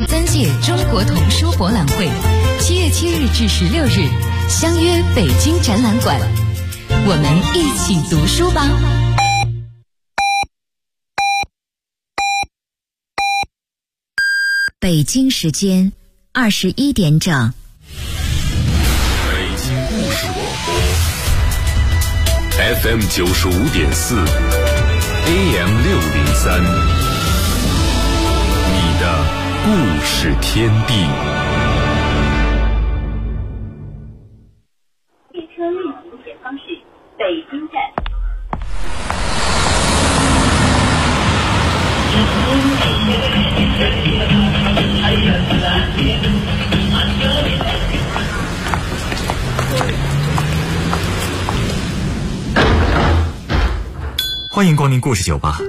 3届中国童书博览会7月7日至16日相约北京展览馆，我们一起读书吧。 北京时间21点整。 北京故事广播 FM 95.4 AM 603，你的故事天地。 列车运行前方是北京站。 欢迎光临故事酒吧。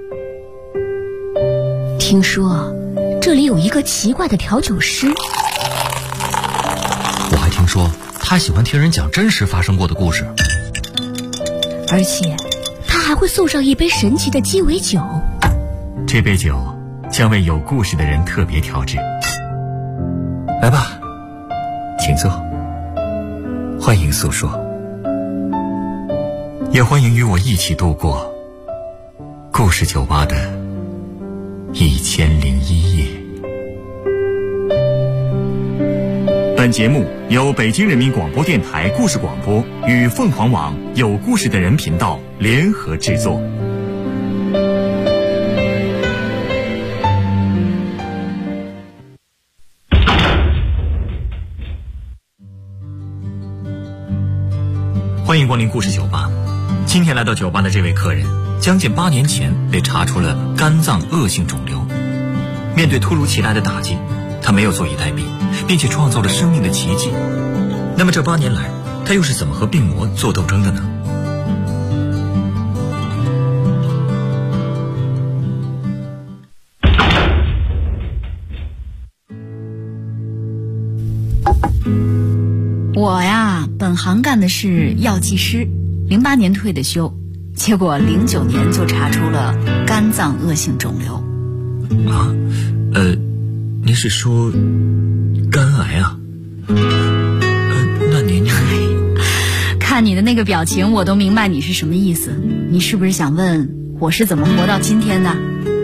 听说这里有一个奇怪的调酒师， 我还听说他喜欢听人讲真实发生过的故事， 而且他还会送上一杯神奇的鸡尾酒。 这杯酒将为有故事的人特别调制。来吧，请坐，欢迎诉说，也欢迎与我一起度过故事酒吧的1001夜。本节目由北京人民广播电台故事广播与凤凰网有故事的人频道联合制作。欢迎光临故事酒吧。今天来到酒吧的这位客人，将近8年前被查出了肝脏恶性肿瘤。面对突如其来的打击，他没有坐以待毙，并且创造了生命的奇迹。那么这8年来，他又是怎么和病魔做斗争的呢？ 我呀，本行干的是药剂师，08年退的休，结果09年就查出了肝脏恶性肿瘤。 啊，您是说肝癌啊？那您看你的那个表情，我都明白你是什么意思。你是不是想问我是怎么活到今天的？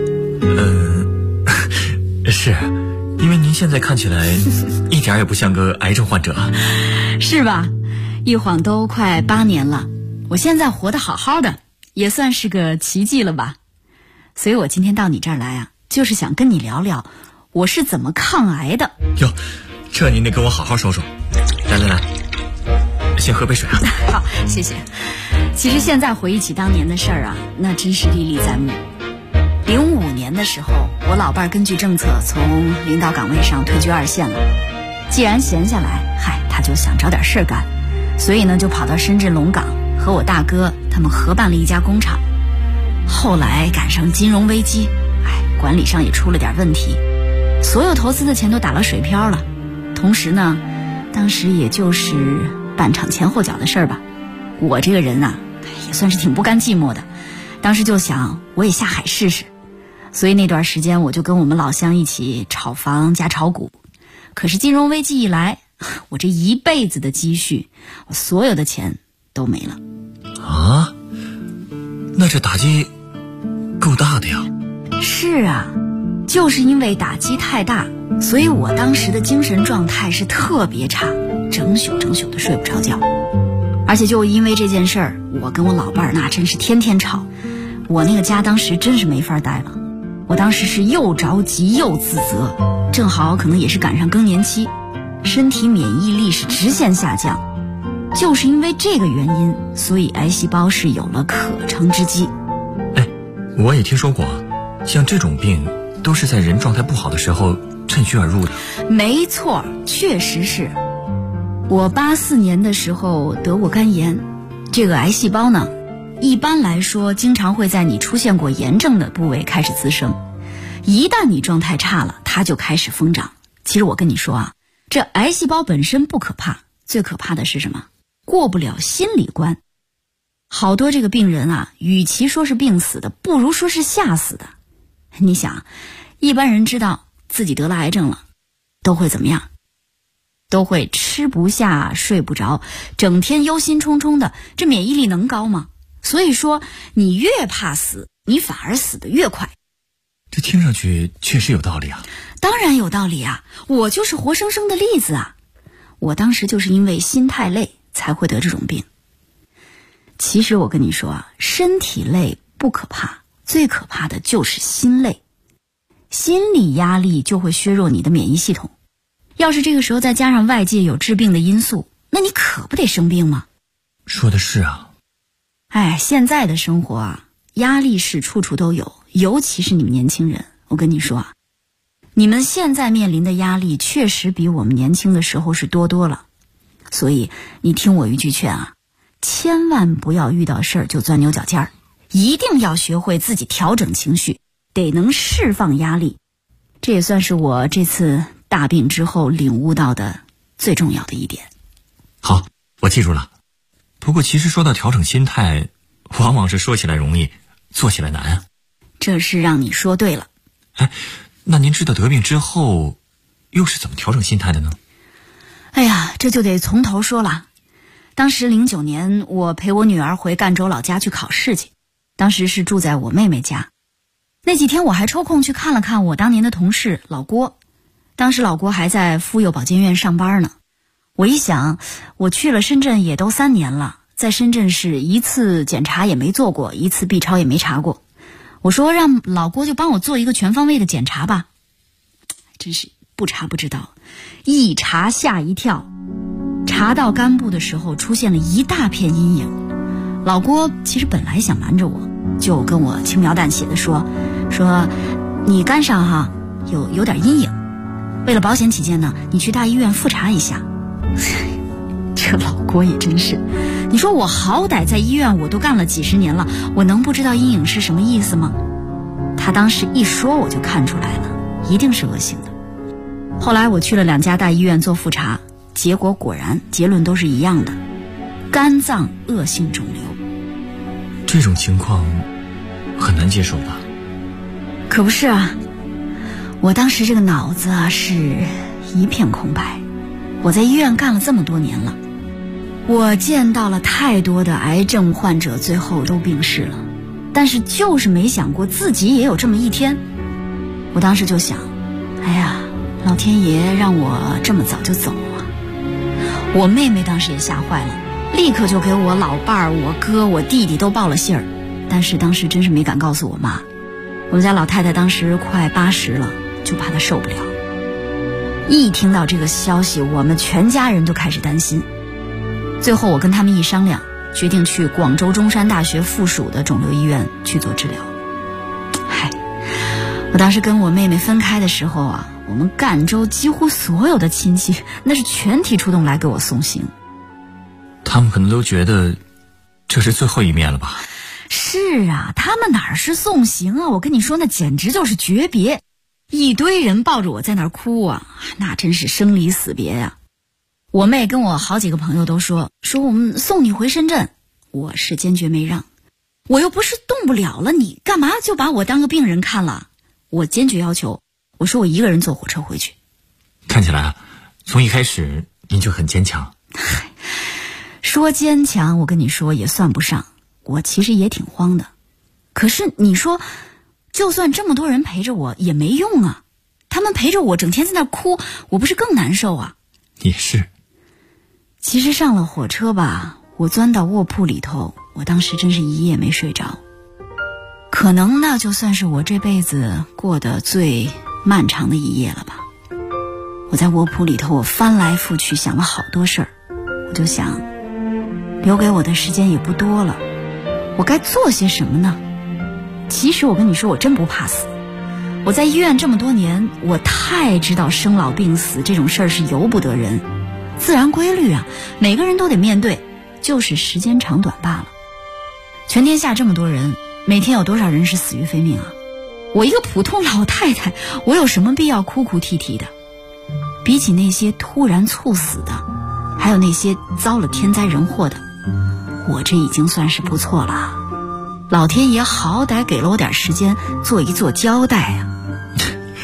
是，因为您现在看起来一点也不像个癌症患者啊。 是吧？一晃都快8年了，我现在活得好好的，也算是个奇迹了吧。所以我今天到你这儿来啊，就是想跟你聊聊我是怎么抗癌的。 哟，这您得跟我好好说说。来，先喝杯水啊。 好，谢谢。其实现在回忆起当年的事儿啊，那真是历历在目。05年的时候，我老伴儿根据政策从领导岗位上退居2线了。既然闲下来，他就想找点事儿干，所以呢就跑到深圳龙岗和我大哥他们合办了一家工厂。后来赶上金融危机，管理上也出了点问题，所有投资的钱都打了水漂了。同时呢，当时也就是办厂前后脚的事儿吧。我这个人啊，也算是挺不甘寂寞的，当时就想我也下海试试。所以那段时间我就跟我们老乡一起炒房加炒股。可是金融危机一来，我这一辈子的积蓄，我所有的钱都没了。 啊？那这打击够大的呀。 是啊，就是因为打击太大，所以我当时的精神状态是特别差，整宿的睡不着觉。而且就因为这件事儿，我跟我老伴儿那真是天天吵。我那个家当时真是没法待了，我当时是又着急又自责，正好可能也是赶上更年期，身体免疫力是直线下降。就是因为这个原因，所以癌细胞是有了可乘之机。 我也听说过，像这种病都是在人状态不好的时候趁虚而入的。 没错，确实是。我84年的时候得过肝炎，这个癌细胞呢，一般来说经常会在你出现过炎症的部位开始滋生，一旦你状态差了，它就开始疯长。其实我跟你说啊，这癌细胞本身不可怕，最可怕的是什么？过不了心理关。好多这个病人啊，与其说是病死的，不如说是吓死的。你想，一般人知道自己得了癌症了，都会怎么样？都会吃不下睡不着，整天忧心忡忡的，这免疫力能高吗？所以说你越怕死，你反而死得越快。 这听上去确实有道理啊。 当然有道理啊，我就是活生生的例子啊。我当时就是因为心太累才会得这种病。其实我跟你说啊，身体累不可怕，最可怕的就是心累。心理压力就会削弱你的免疫系统，要是这个时候再加上外界有致病的因素，那你可不得生病吗？ 说的是啊。 现在的生活啊，压力是处处都有，尤其是你们年轻人。我跟你说啊，你们现在面临的压力确实比我们年轻的时候是多多了。所以你听我一句劝啊，千万不要遇到事儿就钻牛角尖儿，一定要学会自己调整情绪，得能释放压力。这也算是我这次大病之后领悟到的最重要的一点。 好，我记住了。不过其实说到调整心态，往往是说起来容易，做起来难啊。 这是让你说对了。 那您知道得病之后又是怎么调整心态的呢？ 这就得从头说了。当时09年我陪我女儿回赣州老家去考试去，当时是住在我妹妹家。那几天我还抽空去看了看我当年的同事老郭，当时老郭还在妇幼保健院上班呢。我一想，我去了深圳也都3年了，在深圳市一次检查也没做过，一次 B 超也没查过。我说让老郭就帮我做一个全方位的检查吧。真是不查不知道，一查吓一跳，查到肝部的时候出现了一大片阴影。老郭其实本来想瞒着我，就跟我轻描淡写的说你肝上有点阴影，为了保险起见呢，你去大医院复查一下。这老郭也真是，你说我好歹在医院我都干了几十年了，我能不知道阴影是什么意思吗？他当时一说我就看出来了，一定是恶性的。后来我去了2家大医院做复查，结果果然结论都是一样的，肝脏恶性肿瘤。 这种情况很难接受吧？ 可不是啊，我当时这个脑子是一片空白。我在医院干了这么多年了，我见到了太多的癌症患者最后都病逝了，但是就是没想过自己也有这么一天。我当时就想，老天爷让我这么早就走啊。我妹妹当时也吓坏了，立刻就给我老伴儿、我哥、我弟弟都报了信儿，但是当时真是没敢告诉我妈。我们家老太太当时快80了，就怕她受不了。一听到这个消息，我们全家人都开始担心。最后我跟他们一商量，决定去广州中山大学附属的肿瘤医院去做治疗。我当时跟我妹妹分开的时候啊，我们赣州几乎所有的亲戚那是全体出动来给我送行。 他们可能都觉得这是最后一面了吧？ 是啊，他们哪是送行啊，我跟你说那简直就是诀别。一堆人抱着我在那儿哭啊，那真是生离死别呀。我妹跟我好几个朋友都说我们送你回深圳，我是坚决没让。我又不是动不了了，你干嘛就把我当个病人看了？我坚决要求，我说我一个人坐火车回去。 看起来从一开始您就很坚强。 说坚强我跟你说也算不上，我其实也挺慌的。可是你说就算这么多人陪着我也没用啊，他们陪着我整天在那哭，我不是更难受啊？ 也是。 其实上了火车吧，我钻到卧铺里头，我当时真是一夜没睡着。可能那就算是我这辈子过得最漫长的一夜了吧。我在卧铺里头，我翻来覆去想了好多事儿，我就想留给我的时间也不多了，我该做些什么呢？其实我跟你说，我真不怕死。我在医院这么多年，我太知道生老病死这种事儿是由不得人，自然规律啊，每个人都得面对，就是时间长短罢了。全天下这么多人，每天有多少人是死于非命啊？我一个普通老太太，我有什么必要哭哭啼啼的？比起那些突然猝死的，还有那些遭了天灾人祸的，我这已经算是不错了。老天爷好歹给了我点时间做一做交代啊。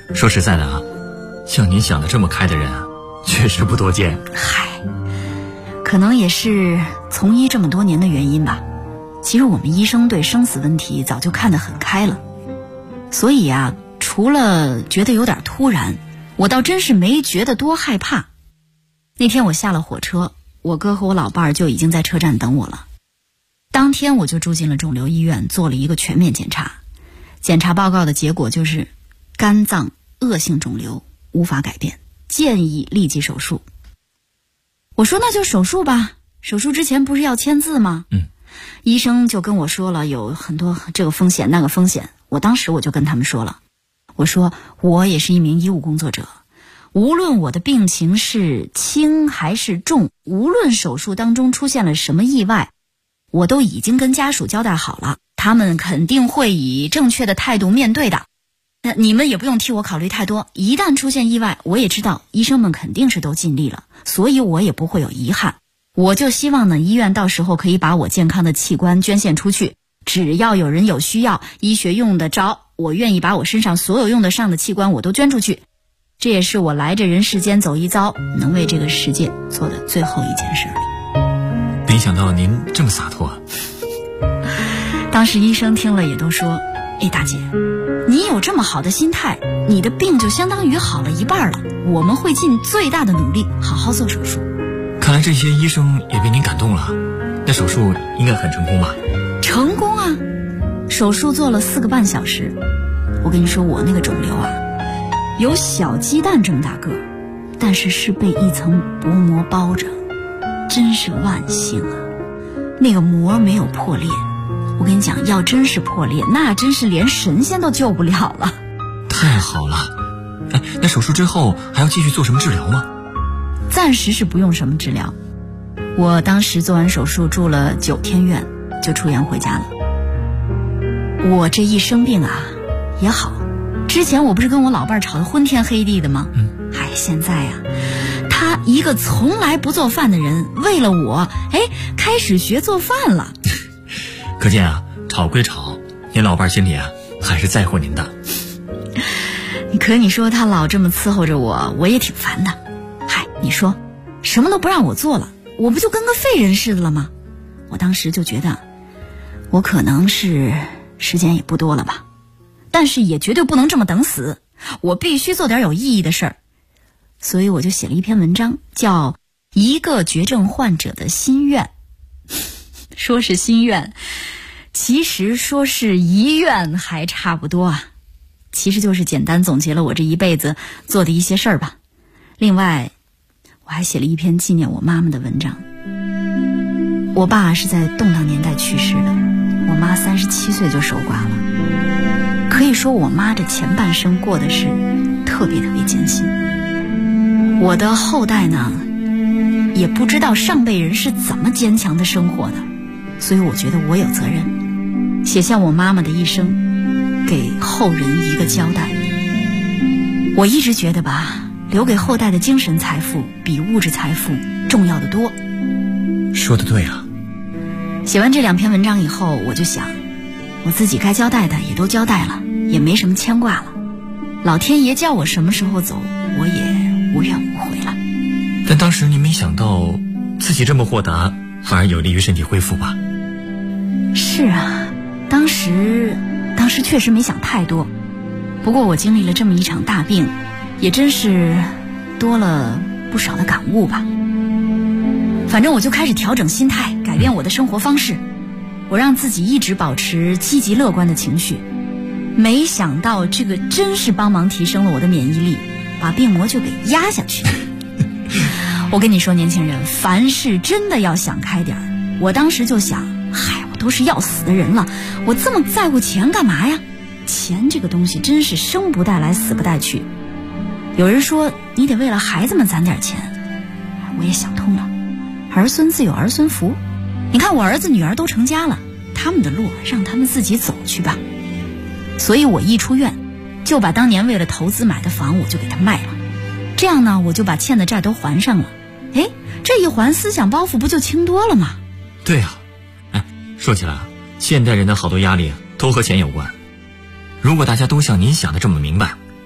说实在的啊，像您想的这么开的人啊，确实不多见。 嗨，可能也是从医这么多年的原因吧。其实我们医生对生死问题早就看得很开了，所以啊，除了觉得有点突然，我倒真是没觉得多害怕。那天我下了火车，我哥和我老伴儿就已经在车站等我了。当天我就住进了肿瘤医院，做了一个全面检查。检查报告的结果就是肝脏恶性肿瘤，无法改变，建议立即手术。我说那就手术吧，手术之前不是要签字吗？医生就跟我说了有很多这个风险那个风险。我当时我就跟他们说了，我说我也是一名医务工作者，无论我的病情是轻还是重，无论手术当中出现了什么意外，我都已经跟家属交代好了，他们肯定会以正确的态度面对的。那你们也不用替我考虑太多，一旦出现意外，我也知道医生们肯定是都尽力了，所以我也不会有遗憾。我就希望呢，医院到时候可以把我健康的器官捐献出去，只要有人有需要，医学用得着，我愿意把我身上所有用得上的器官我都捐出去。这也是我来这人世间走一遭，能为这个世界做的最后一件事了。 没想到您这么洒脱。 当时医生听了也都说，大姐，你有这么好的心态，你的病就相当于好了一半了，我们会尽最大的努力好好做手术。 看来这些医生也被您感动了，那手术应该很成功吧？ 成功啊，手术做了4个半小时。我跟你说，我那个肿瘤啊，有小鸡蛋这么大个，但是被一层薄膜包着，真是万幸啊，那个膜没有破裂。我跟你讲，要真是破裂，那真是连神仙都救不了了。 太好了。那手术之后还要继续做什么治疗吗？ 暂时是不用什么治疗，我当时做完手术住了9天院，就出院回家了。我这一生病啊也好，之前我不是跟我老伴儿吵得昏天黑地的吗？现在啊，他一个从来不做饭的人，为了我开始学做饭了。 可见啊，吵归吵，您老伴儿心里啊还是在乎您的。 可你说他老这么伺候着我，我也挺烦的。你说什么都不让我做了，我不就跟个废人似的了吗？我当时就觉得我可能是时间也不多了吧，但是也绝对不能这么等死，我必须做点有意义的事儿。所以我就写了一篇文章，叫《一个绝症患者的心愿》。说是心愿，其实说是遗愿还差不多啊。其实就是简单总结了我这一辈子做的一些事儿吧。另外我还写了一篇纪念我妈妈的文章。我爸是在动荡年代去世的，我妈37岁就守寡了。可以说我妈这前半生过的是特别艰辛。我的后代呢，也不知道上辈人是怎么坚强的生活的，所以我觉得我有责任写下我妈妈的一生，给后人一个交代。我一直觉得吧，留给后代的精神财富比物质财富重要的多。 说得对啊。 写完这2篇文章以后，我就想，我自己该交代的也都交代了，也没什么牵挂了。老天爷叫我什么时候走，我也无怨无悔了。 但当时您没想到自己这么豁达，反而有利于身体恢复吧？ 是啊，当时确实没想太多。不过我经历了这么一场大病，也真是多了不少的感悟吧。反正我就开始调整心态，改变我的生活方式。我让自己一直保持积极乐观的情绪。没想到这个真是帮忙提升了我的免疫力，把病魔就给压下去。我跟你说，年轻人，凡事真的要想开点儿。我当时就想，我都是要死的人了，我这么在乎钱干嘛呀？钱这个东西真是生不带来死不带去。有人说你得为了孩子们攒点钱，我也想通了，儿孙自有儿孙福。你看我儿子女儿都成家了，他们的路让他们自己走去吧。所以我一出院就把当年为了投资买的房我就给他卖了，这样呢我就把欠的债都还上了。这一还，思想包袱不就轻多了吗？ 对啊。说起来啊，现代人的好多压力都和钱有关。如果大家都像您想的这么明白，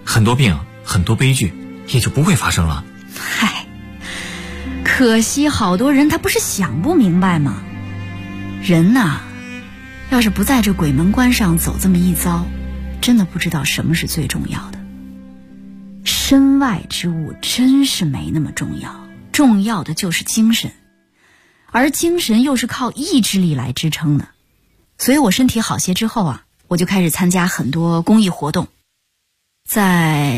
很多病很多悲剧也就不会发生了。 嗨，可惜好多人他不是想不明白吗？人呐，要是不在这鬼门关上走这么一遭，真的不知道什么是最重要的。身外之物真是没那么重要，重要的就是精神，而精神又是靠意志力来支撑的。所以我身体好些之后啊，我就开始参加很多公益活动。在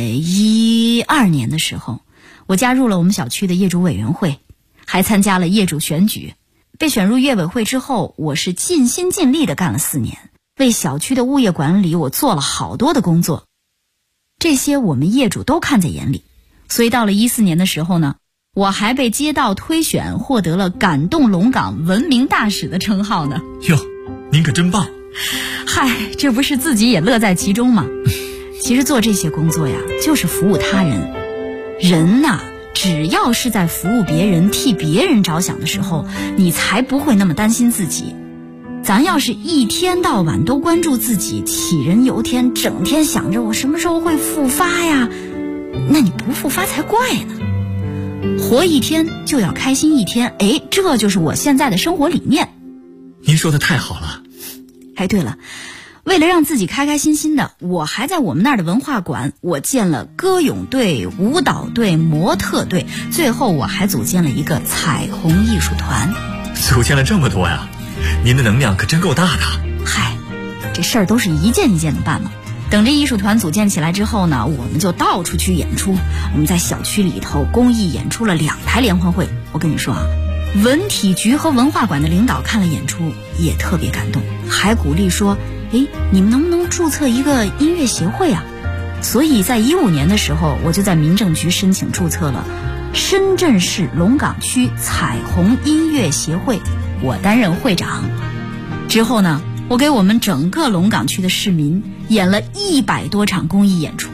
12年的时候，我加入了我们小区的业主委员会，还参加了业主选举。被选入业委会之后，我是尽心尽力地干了4年，为小区的物业管理我做了好多的工作，这些我们业主都看在眼里。所以到了14年的时候呢，我还被街道推选获得了感动龙岗文明大使的称号呢。 哟，您可真棒。 嗨，这不是自己也乐在其中吗？其实做这些工作呀，就是服务他人。人呐，只要是在服务别人替别人着想的时候，你才不会那么担心自己。咱要是一天到晚都关注自己，杞人忧天，整天想着我什么时候会复发呀，那你不复发才怪呢。活一天就要开心一天，这就是我现在的生活理念。 您说的太好了。 对了，为了让自己开开心心的，我还在我们那儿的文化馆，我建了歌咏队、舞蹈队、模特队，最后我还组建了一个彩虹艺术团。 组建了这么多呀，您的能量可真够大的。 嗨，这事儿都是一件一件的办嘛。等这艺术团组建起来之后呢，我们就到处去演出。我们在小区里头公益演出了2台联欢会。我跟你说啊，文体局和文化馆的领导看了演出也特别感动，还鼓励说，你们能不能注册一个音乐协会啊？所以在15年的时候，我就在民政局申请注册了深圳市龙岗区彩虹音乐协会，我担任会长。之后呢，我给我们整个龙岗区的市民演了100多场公益演出。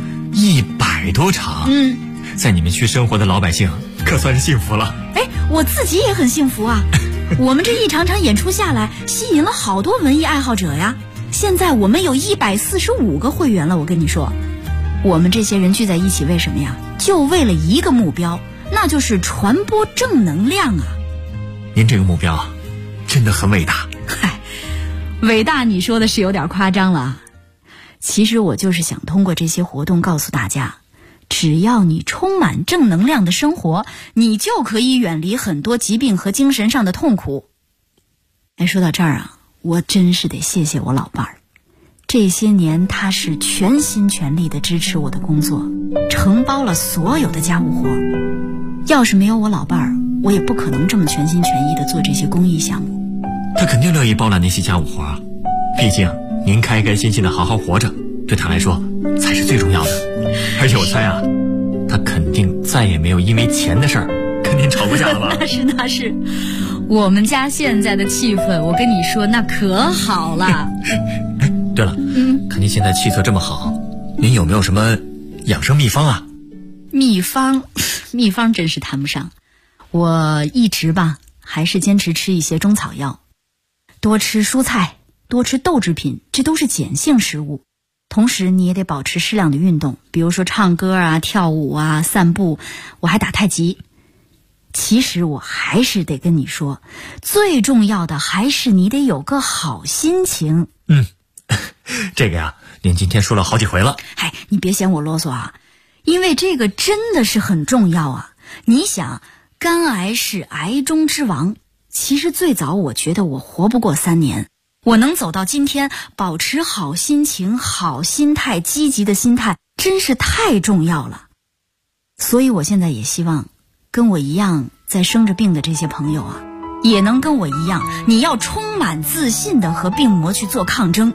100多场？在你们区生活的老百姓可算是幸福了。 我自己也很幸福啊。我们这一场场演出下来，吸引了好多文艺爱好者呀。现在我们有145个会员了，我跟你说。我们这些人聚在一起为什么呀？就为了一个目标，那就是传播正能量啊。 您这个目标真的很伟大。 伟大你说的是有点夸张了。其实我就是想通过这些活动告诉大家，只要你充满正能量的生活，你就可以远离很多疾病和精神上的痛苦。说到这儿啊，我真是得谢谢我老伴儿。这些年他是全心全力地支持我的工作，承包了所有的家务活。要是没有我老伴儿，我也不可能这么全心全意地做这些公益项目。 他肯定乐意包揽那些家务活啊，毕竟您开开心心的好好活着，对他来说才是最重要的。而且我猜啊，他肯定再也没有因为钱的事儿跟您吵过架了吧？ 那是，我们家现在的气氛，我跟你说那可好了。 对了，看您现在气色这么好，您有没有什么养生秘方啊？ 秘方真是谈不上，我一直还是坚持吃一些中草药，多吃蔬菜，多吃豆制品，这都是碱性食物。同时你也得保持适量的运动，比如说唱歌啊、跳舞啊、散步，我还打太极。其实我还是得跟你说，最重要的还是你得有个好心情。 这个呀，您今天说了好几回了。 你别嫌我啰嗦啊，因为这个真的是很重要啊。你想，肝癌是癌中之王，其实最早我觉得我活不过3年，我能走到今天，保持好心情、好心态、积极的心态，真是太重要了。所以我现在也希望跟我一样在生着病的这些朋友啊，也能跟我一样，你要充满自信的和病魔去做抗争。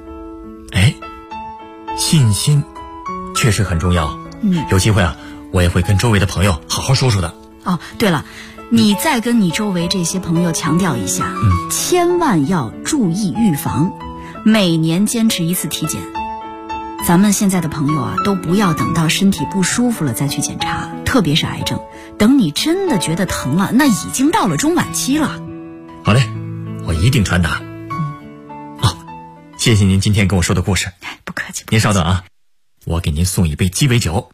信心确实很重要。有机会啊，我也会跟周围的朋友好好说说的。 对了，你再跟你周围这些朋友强调一下，千万要注意预防，每年坚持1次体检。咱们现在的朋友啊，都不要等到身体不舒服了再去检查，特别是癌症，等你真的觉得疼了，那已经到了中晚期了。 好嘞，我一定传达。谢谢您今天跟我说的故事。 不客气。 您稍等啊。 我给您送一杯鸡尾酒。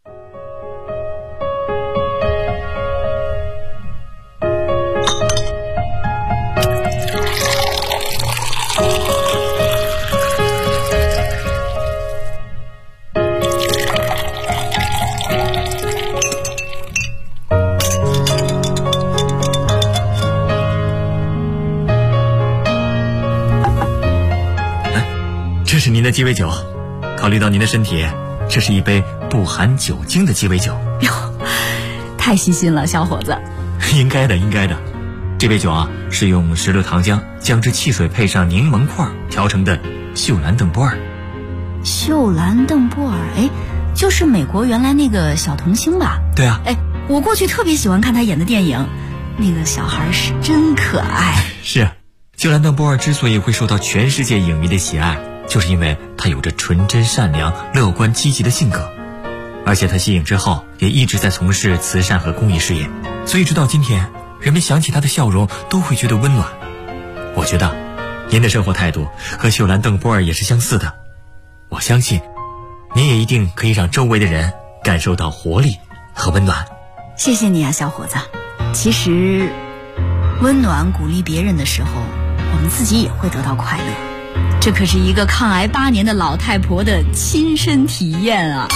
这是您的鸡尾酒，考虑到您的身体，这是一杯不含酒精的鸡尾酒。 哟，太细心了，小伙子。 应该的，应该的。这杯酒啊，是用石榴糖浆、姜汁汽水配上柠檬块调成的秀兰邓波尔。 秀兰邓波尔，哎，就是美国原来那个小童星吧？ 对啊。 哎，我过去特别喜欢看他演的电影，那个小孩是真可爱。 是，秀兰邓波尔之所以会受到全世界影迷的喜爱，就是因为他有着纯真善良、乐观积极的性格，而且他息影之后也一直在从事慈善和公益事业，所以直到今天，人们想起他的笑容都会觉得温暖。我觉得您的生活态度和秀兰邓波尔也是相似的，我相信您也一定可以让周围的人感受到活力和温暖。 谢谢你啊，小伙子。其实温暖鼓励别人的时候，我们自己也会得到快乐，这可是一个抗癌8年的老太婆的亲身体验啊。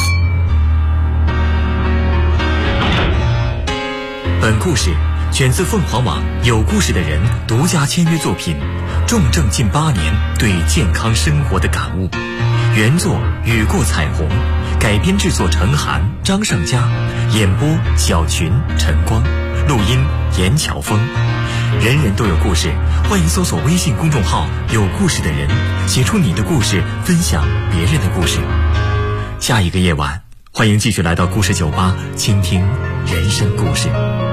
本故事选自凤凰网有故事的人独家签约作品《重症近8年对健康生活的感悟》，原作雨过彩虹，改编制作陈涵、张尚佳，演播小群、陈光，录音严乔峰。人人都有故事，欢迎搜索微信公众号有故事的人，写出你的故事，分享别人的故事。下一个夜晚，欢迎继续来到故事酒吧，倾听人生故事。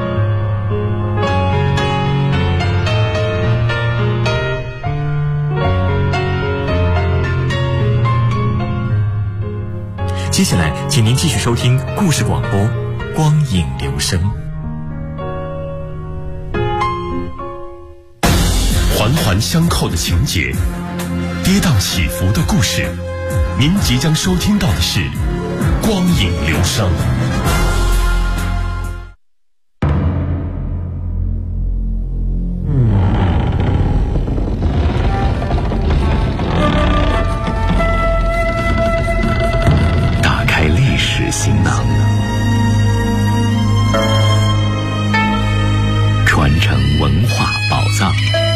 接下来请您继续收听故事广播光影留声。 环环相扣的情节，跌宕起伏的故事，您即将收听到的是光影留声。打开历史行囊，传承文化宝藏。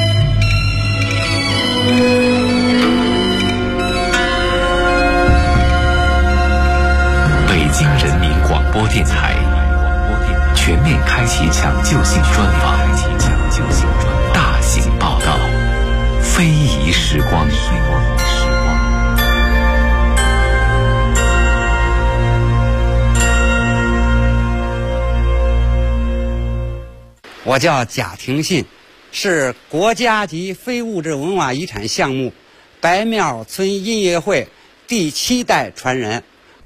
北京人民广播电台全面开启抢救性专访，大型报道，非遗时光。 我叫贾廷信，是国家级非物质文化遗产项目白庙村音乐会第7代传人。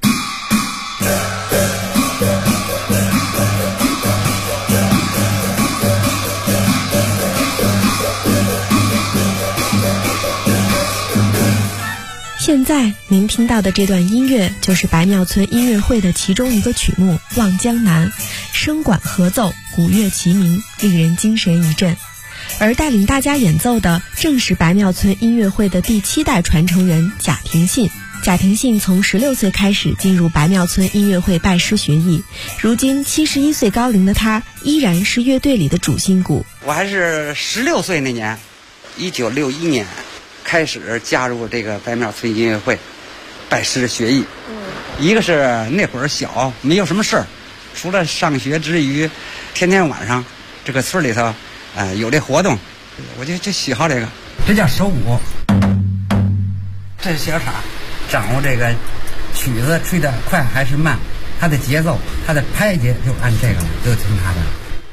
现在您听到的这段音乐就是白庙村音乐会的其中一个曲目《望江南》，声管合奏，鼓乐齐鸣，令人精神一振。而带领大家演奏的正是白庙村音乐会的第7代传承人贾廷信。贾廷信从16岁开始进入白庙村音乐会拜师学艺，如今71岁高龄的他依然是乐队里的主心骨。 我还是16岁那年，1961年开始加入这个白庙村音乐会拜师学艺。一个是那会儿小，没有什么事儿，除了上学之余，天天晚上这个村里头有这活动，我就喜好这个。这叫手鼓，这是小叉，掌握这个曲子吹得快还是慢，它的节奏，它的拍节就按这个就听它的。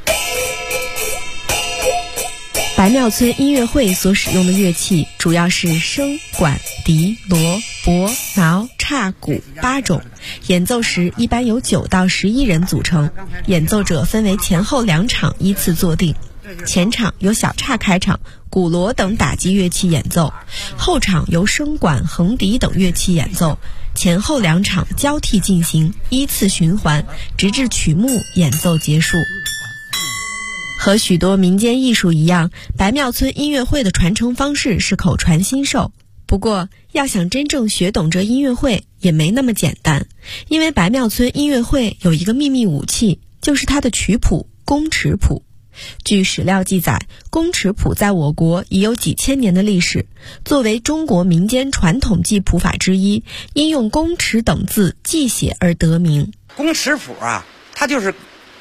白庙村音乐会所使用的乐器主要是笙、管、笛、锣、钹、挠、叉、鼓8种，演奏时一般由9到11人组成，演奏者分为前后2场依次坐定。 前场由小叉开场，鼓锣等打击乐器演奏，后场由笙管、横笛等乐器演奏，前后两场交替进行，依次循环，直至曲目演奏结束。和许多民间艺术一样，白庙村音乐会的传承方式是口传心授。不过，要想真正学懂这音乐会也没那么简单，因为白庙村音乐会有一个秘密武器，就是它的曲谱宫尺谱。据史料记载，宫尺谱在我国已有几千年的历史，作为中国民间传统记谱法之一，因用宫尺等字记写而得名。 宫尺谱啊，它就是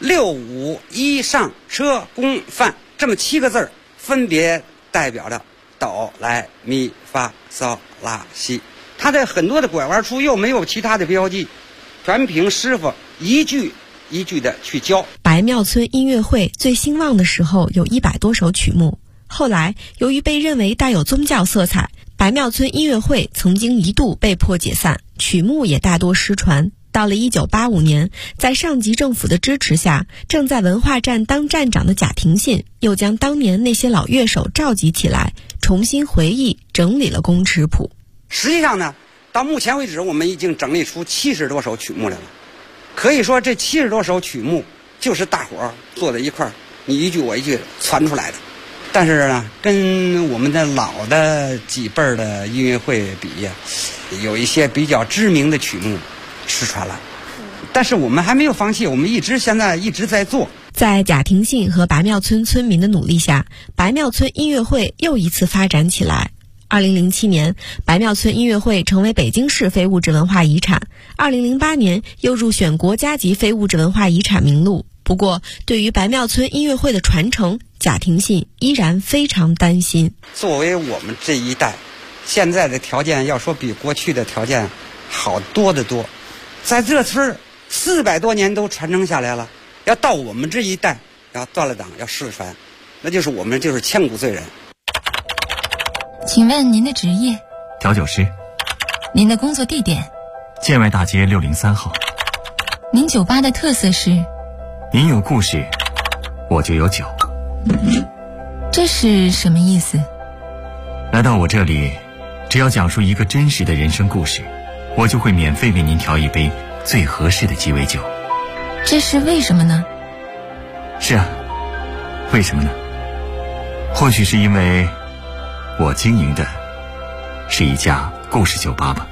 6、5、1上车宫范这么7个字，分别代表着哆来咪发嗦拉西。它在很多的拐弯处又没有其他的标记，全凭师傅一句一句的去教。 白庙村音乐会最兴旺的时候有100多首曲目，后来由于被认为带有宗教色彩，白庙村音乐会曾经一度被迫解散，曲目也大多失传。到了1985年，在上级政府的支持下，正在文化站当站长的贾廷信又将当年那些老乐手召集起来，重新回忆整理了宫尺谱。 实际上呢，到目前为止我们已经整理出70多首曲目来了。可以说这70多首曲目就是大伙儿坐在一块儿，你一句我一句传出来的。但是呢，跟我们的老的几辈儿的音乐会比呀，有一些比较知名的曲目失传了。但是我们还没有放弃，我们现在一直在做。 在贾廷信和白庙村村民的努力下，白庙村音乐会又一次发展起来。2007年，白庙村音乐会成为北京市非物质文化遗产。2008年又入选国家级非物质文化遗产名录。不过，对于白庙村音乐会的传承，贾廷信依然非常担心。 作为我们这一代，现在的条件要说比过去的条件好多得多。在这村400多年都传承下来了，要到我们这一代要断了档，要失传，那就是我们就是千古罪人。 请问您的职业？ 调酒师。 您的工作地点？ 建外大街603号。 您酒吧的特色是？ 您有故事，我就有酒。 这是什么意思？ 来到我这里，只要讲述一个真实的人生故事，我就会免费为您调一杯最合适的鸡尾酒。 这是为什么呢？ 是啊，为什么呢？或许是因为我经营的是一家故事酒吧吧。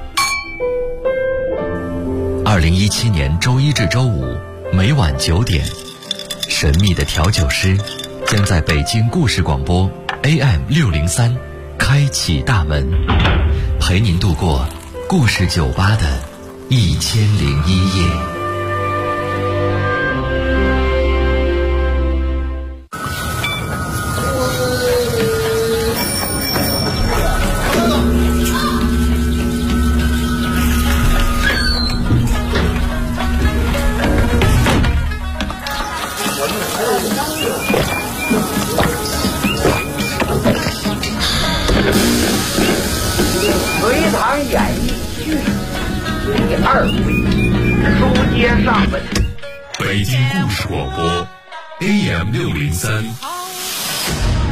2017年周一至周五每晚9点，神秘的调酒师将在北京故事广播 AM603开启大门，陪您度过故事酒吧的1001夜。 隋唐演义续第2回，书接上文。 北京故事广播 AM603。